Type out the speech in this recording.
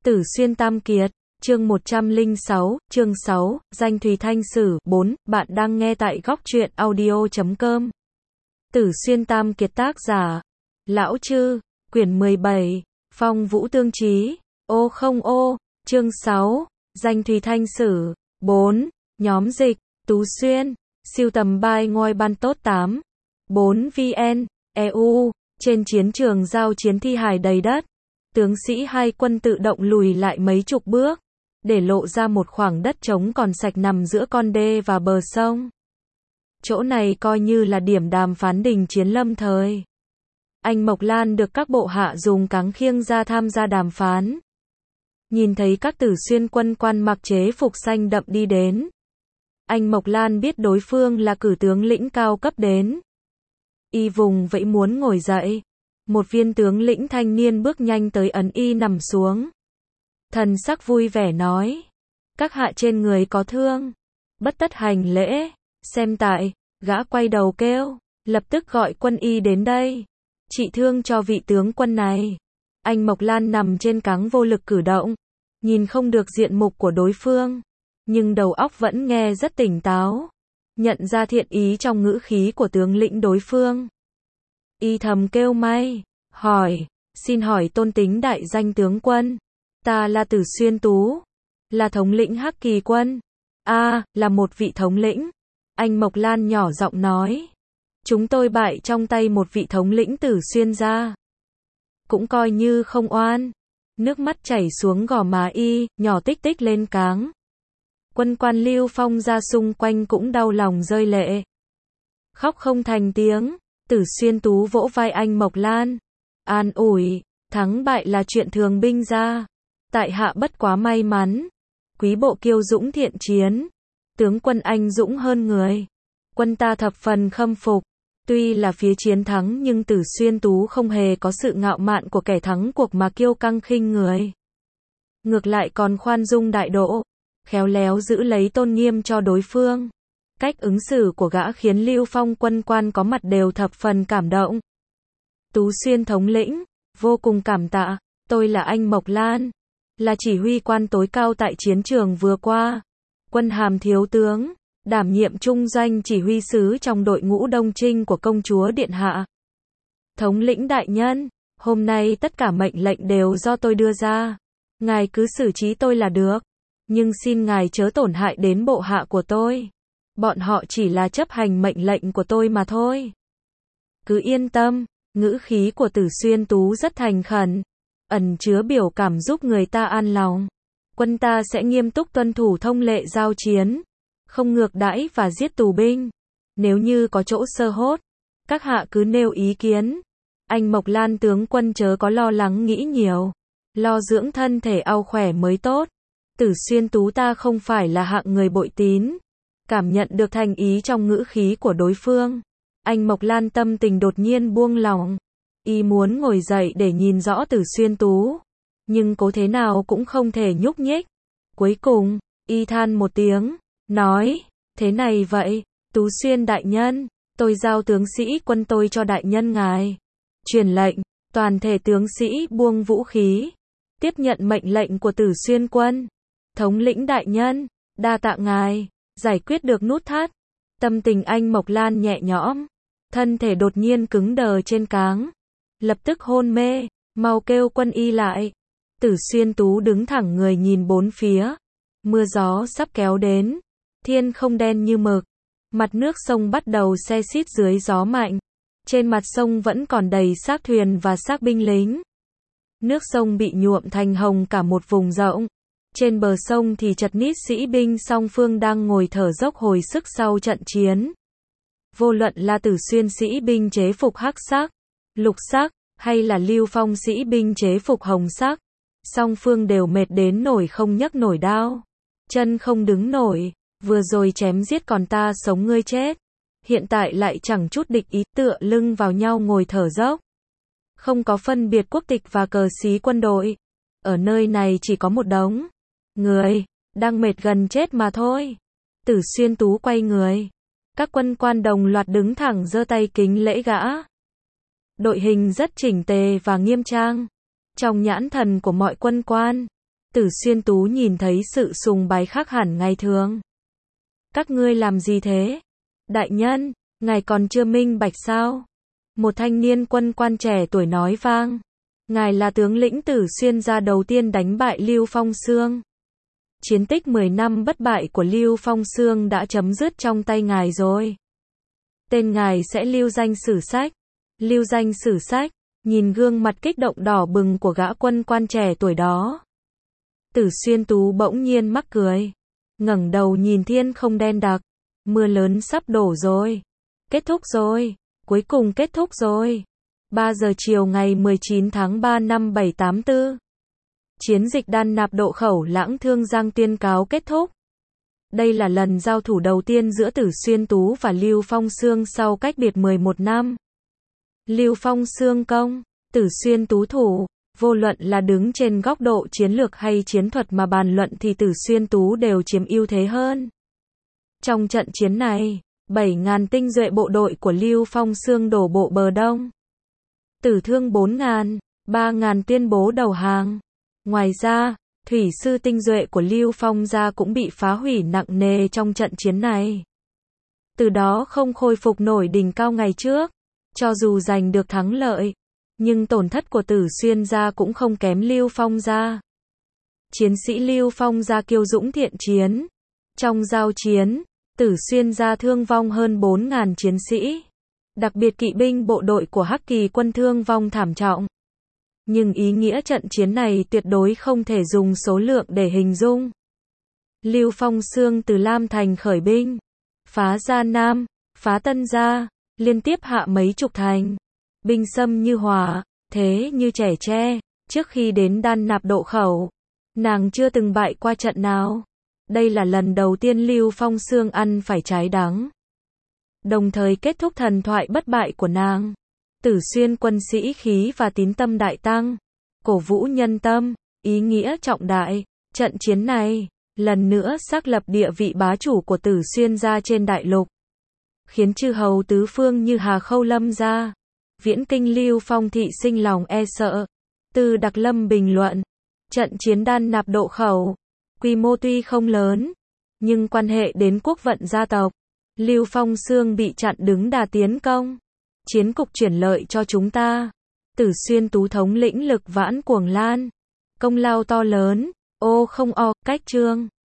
Tử Xuyên Tam Kiệt, chương 106, chương 6, Danh Thùy Thanh Sử, 4, bạn đang nghe tại góc truyện audio.com. Tử Xuyên Tam Kiệt tác giả, Lão Chư, quyển 17, Phong Vũ Tương Chí, ô không ô, chương 6, Danh Thùy Thanh Sử, 4, nhóm dịch, Tú Xuyên, siêu tầm bài ngôi ban tốt 8, 4 VN, EU, trên chiến trường giao chiến thi hài đầy đất. Tướng sĩ hai quân tự động lùi lại mấy chục bước, để lộ ra một khoảng đất trống còn sạch nằm giữa con đê và bờ sông. Chỗ này coi như là điểm đàm phán đình chiến lâm thời. Anh Mộc Lan được các bộ hạ dùng cáng khiêng ra tham gia đàm phán. Nhìn thấy các Tử Xuyên quân quan mặc chế phục xanh đậm đi đến. Anh Mộc Lan biết đối phương là cử tướng lĩnh cao cấp đến. Y vùng vẫy muốn ngồi dậy. Một viên tướng lĩnh thanh niên bước nhanh tới ấn y nằm xuống. Thần sắc vui vẻ nói. Các hạ trên người có thương. Bất tất hành lễ. Xem tại, gã quay đầu kêu. Lập tức gọi quân y đến đây. Trị thương cho vị tướng quân này. Anh Mộc Lan nằm trên cáng vô lực cử động. Nhìn không được diện mục của đối phương. Nhưng đầu óc vẫn nghe rất tỉnh táo. Nhận ra thiện ý trong ngữ khí của tướng lĩnh đối phương. Y thầm kêu may, hỏi, xin hỏi tôn tính đại danh tướng quân. Ta là Tử Xuyên Tú, là thống lĩnh Hắc Kỳ quân. Là một vị thống lĩnh. Anh Mộc Lan nhỏ giọng nói. Chúng tôi bại trong tay một vị thống lĩnh Tử Xuyên gia. Cũng coi như không oan. Nước mắt chảy xuống gò má y, nhỏ tích tích lên cáng. Quân quan Lưu Phong ra xung quanh cũng đau lòng rơi lệ. Khóc không thành tiếng. Tử Xuyên Tú vỗ vai anh Mộc Lan. An ủi, thắng bại là chuyện thường binh ra. Tại hạ bất quá may mắn. Quý bộ kiêu dũng thiện chiến. Tướng quân anh dũng hơn người. Quân ta thập phần khâm phục. Tuy là phía chiến thắng nhưng Tử Xuyên Tú không hề có sự ngạo mạn của kẻ thắng cuộc mà kiêu căng khinh người. Ngược lại còn khoan dung đại độ. Khéo léo giữ lấy tôn nghiêm cho đối phương. Cách ứng xử của gã khiến Lưu Phong quân quan có mặt đều thập phần cảm động. Tú Xuyên thống lĩnh, vô cùng cảm tạ, tôi là anh Mộc Lan, là chỉ huy quan tối cao tại chiến trường vừa qua. Quân hàm thiếu tướng, đảm nhiệm trung doanh chỉ huy sứ trong đội ngũ Đông Trinh của công chúa Điện Hạ. Thống lĩnh đại nhân, hôm nay tất cả mệnh lệnh đều do tôi đưa ra. Ngài cứ xử trí tôi là được, nhưng xin ngài chớ tổn hại đến bộ hạ của tôi. Bọn họ chỉ là chấp hành mệnh lệnh của tôi mà thôi. Cứ yên tâm, ngữ khí của Tử Xuyên Tú rất thành khẩn, ẩn chứa biểu cảm giúp người ta an lòng. Quân ta sẽ nghiêm túc tuân thủ thông lệ giao chiến, không ngược đãi và giết tù binh. Nếu như có chỗ sơ hốt, các hạ cứ nêu ý kiến. Anh Mộc Lan tướng quân chớ có lo lắng nghĩ nhiều, lo dưỡng thân thể ao khỏe mới tốt. Tử Xuyên Tú ta không phải là hạng người bội tín. Cảm nhận được thành ý trong ngữ khí của đối phương. Anh Mộc Lan tâm tình đột nhiên buông lỏng. Y muốn ngồi dậy để nhìn rõ Tử Xuyên Tú. Nhưng cố thế nào cũng không thể nhúc nhích. Cuối cùng, y than một tiếng, nói, thế này vậy, Tú Xuyên đại nhân, tôi giao tướng sĩ quân tôi cho đại nhân ngài. Truyền lệnh, toàn thể tướng sĩ buông vũ khí. Tiếp nhận mệnh lệnh của Tử Xuyên quân. Thống lĩnh đại nhân, đa tạ ngài. Giải quyết được nút thắt. Tâm tình anh Mộc Lan nhẹ nhõm. Thân thể đột nhiên cứng đờ trên cáng. Lập tức hôn mê. Mau kêu quân y lại. Tử Xuyên Tú đứng thẳng người nhìn bốn phía. Mưa gió sắp kéo đến. Thiên không đen như mực. Mặt nước sông bắt đầu se xít dưới gió mạnh. Trên mặt sông vẫn còn đầy xác thuyền và xác binh lính. Nước sông bị nhuộm thành hồng cả một vùng rộng. Trên bờ sông thì chật ních sĩ binh song phương đang ngồi thở dốc hồi sức sau trận chiến. Vô luận là Tử Xuyên sĩ binh chế phục hắc sắc, lục sắc, hay là Lưu Phong sĩ binh chế phục hồng sắc, song phương đều mệt đến nổi không nhấc nổi đao. Chân không đứng nổi, vừa rồi chém giết còn ta sống ngươi chết. Hiện tại lại chẳng chút địch ý tựa lưng vào nhau ngồi thở dốc. Không có phân biệt quốc tịch và cờ xí quân đội. Ở nơi này chỉ có một đống người, đang mệt gần chết mà thôi. Tử Xuyên Tú quay người. Các quân quan đồng loạt đứng thẳng giơ tay kính lễ gã. Đội hình rất chỉnh tề và nghiêm trang. Trong nhãn thần của mọi quân quan, Tử Xuyên Tú nhìn thấy sự sùng bái khác hẳn ngày thường. Các ngươi làm gì thế? Đại nhân, ngài còn chưa minh bạch sao? Một thanh niên quân quan trẻ tuổi nói vang. Ngài là tướng lĩnh Tử Xuyên gia đầu tiên đánh bại Lưu Phong Xương. Chiến tích 10 năm bất bại của Lưu Phong Xương đã chấm dứt trong tay ngài rồi. Tên ngài sẽ lưu danh sử sách. Lưu danh sử sách, nhìn gương mặt kích động đỏ bừng của gã quân quan trẻ tuổi đó. Tử Xuyên Tú bỗng nhiên mắc cười. Ngẩng đầu nhìn thiên không đen đặc. Mưa lớn sắp đổ rồi. Kết thúc rồi. Cuối cùng kết thúc rồi. 3 giờ chiều ngày 19 tháng 3 năm 784. Chiến dịch đan nạp độ khẩu Lãng Thương Giang tuyên cáo kết thúc. Đây là lần giao thủ đầu tiên giữa Tử Xuyên Tú và Lưu Phong Xương sau cách biệt 11 năm. Lưu Phong Xương công, Tử Xuyên Tú thủ, vô luận là đứng trên góc độ chiến lược hay chiến thuật mà bàn luận thì Tử Xuyên Tú đều chiếm ưu thế hơn. Trong trận chiến này, 7.000 tinh nhuệ bộ đội của Lưu Phong Xương đổ bộ bờ đông. Tử thương 4.000, 3.000 tuyên bố đầu hàng. Ngoài ra, thủy sư tinh nhuệ của Lưu Phong gia cũng bị phá hủy nặng nề trong trận chiến này. Từ đó không khôi phục nổi đỉnh cao ngày trước. Cho dù giành được thắng lợi, nhưng tổn thất của Tử Xuyên gia cũng không kém Lưu Phong gia. Chiến sĩ Lưu Phong gia kiêu dũng thiện chiến. Trong giao chiến, Tử Xuyên gia thương vong hơn 4.000 chiến sĩ. Đặc biệt kỵ binh bộ đội của Hắc Kỳ quân thương vong thảm trọng. Nhưng ý nghĩa trận chiến này tuyệt đối không thể dùng số lượng để hình dung. Lưu Phong Xương từ Lam Thành khởi binh, phá Gia Nam, phá Tân Gia, liên tiếp hạ mấy chục thành. Binh xâm như hỏa, thế như trẻ tre, trước khi đến đan nạp độ khẩu. Nàng chưa từng bại qua trận nào. Đây là lần đầu tiên Lưu Phong Xương ăn phải trái đắng. Đồng thời kết thúc thần thoại bất bại của nàng. Tử Xuyên quân sĩ khí và tín tâm đại tăng, cổ vũ nhân tâm, ý nghĩa trọng đại. Trận chiến này, lần nữa xác lập địa vị bá chủ của Tử Xuyên gia trên đại lục. Khiến chư hầu tứ phương như Hà Khâu Lâm gia, Viễn Kinh Lưu Phong thị sinh lòng e sợ. Từ Đặc Lâm bình luận, trận chiến đan nạp độ khẩu, quy mô tuy không lớn, nhưng quan hệ đến quốc vận gia tộc. Lưu Phong Xương bị chặn đứng đà tiến công. Chiến cục chuyển lợi cho chúng ta. Tử Xuyên Tú thống lĩnh lực vãn cuồng lan. Công lao to lớn. Ô không o, cách chương.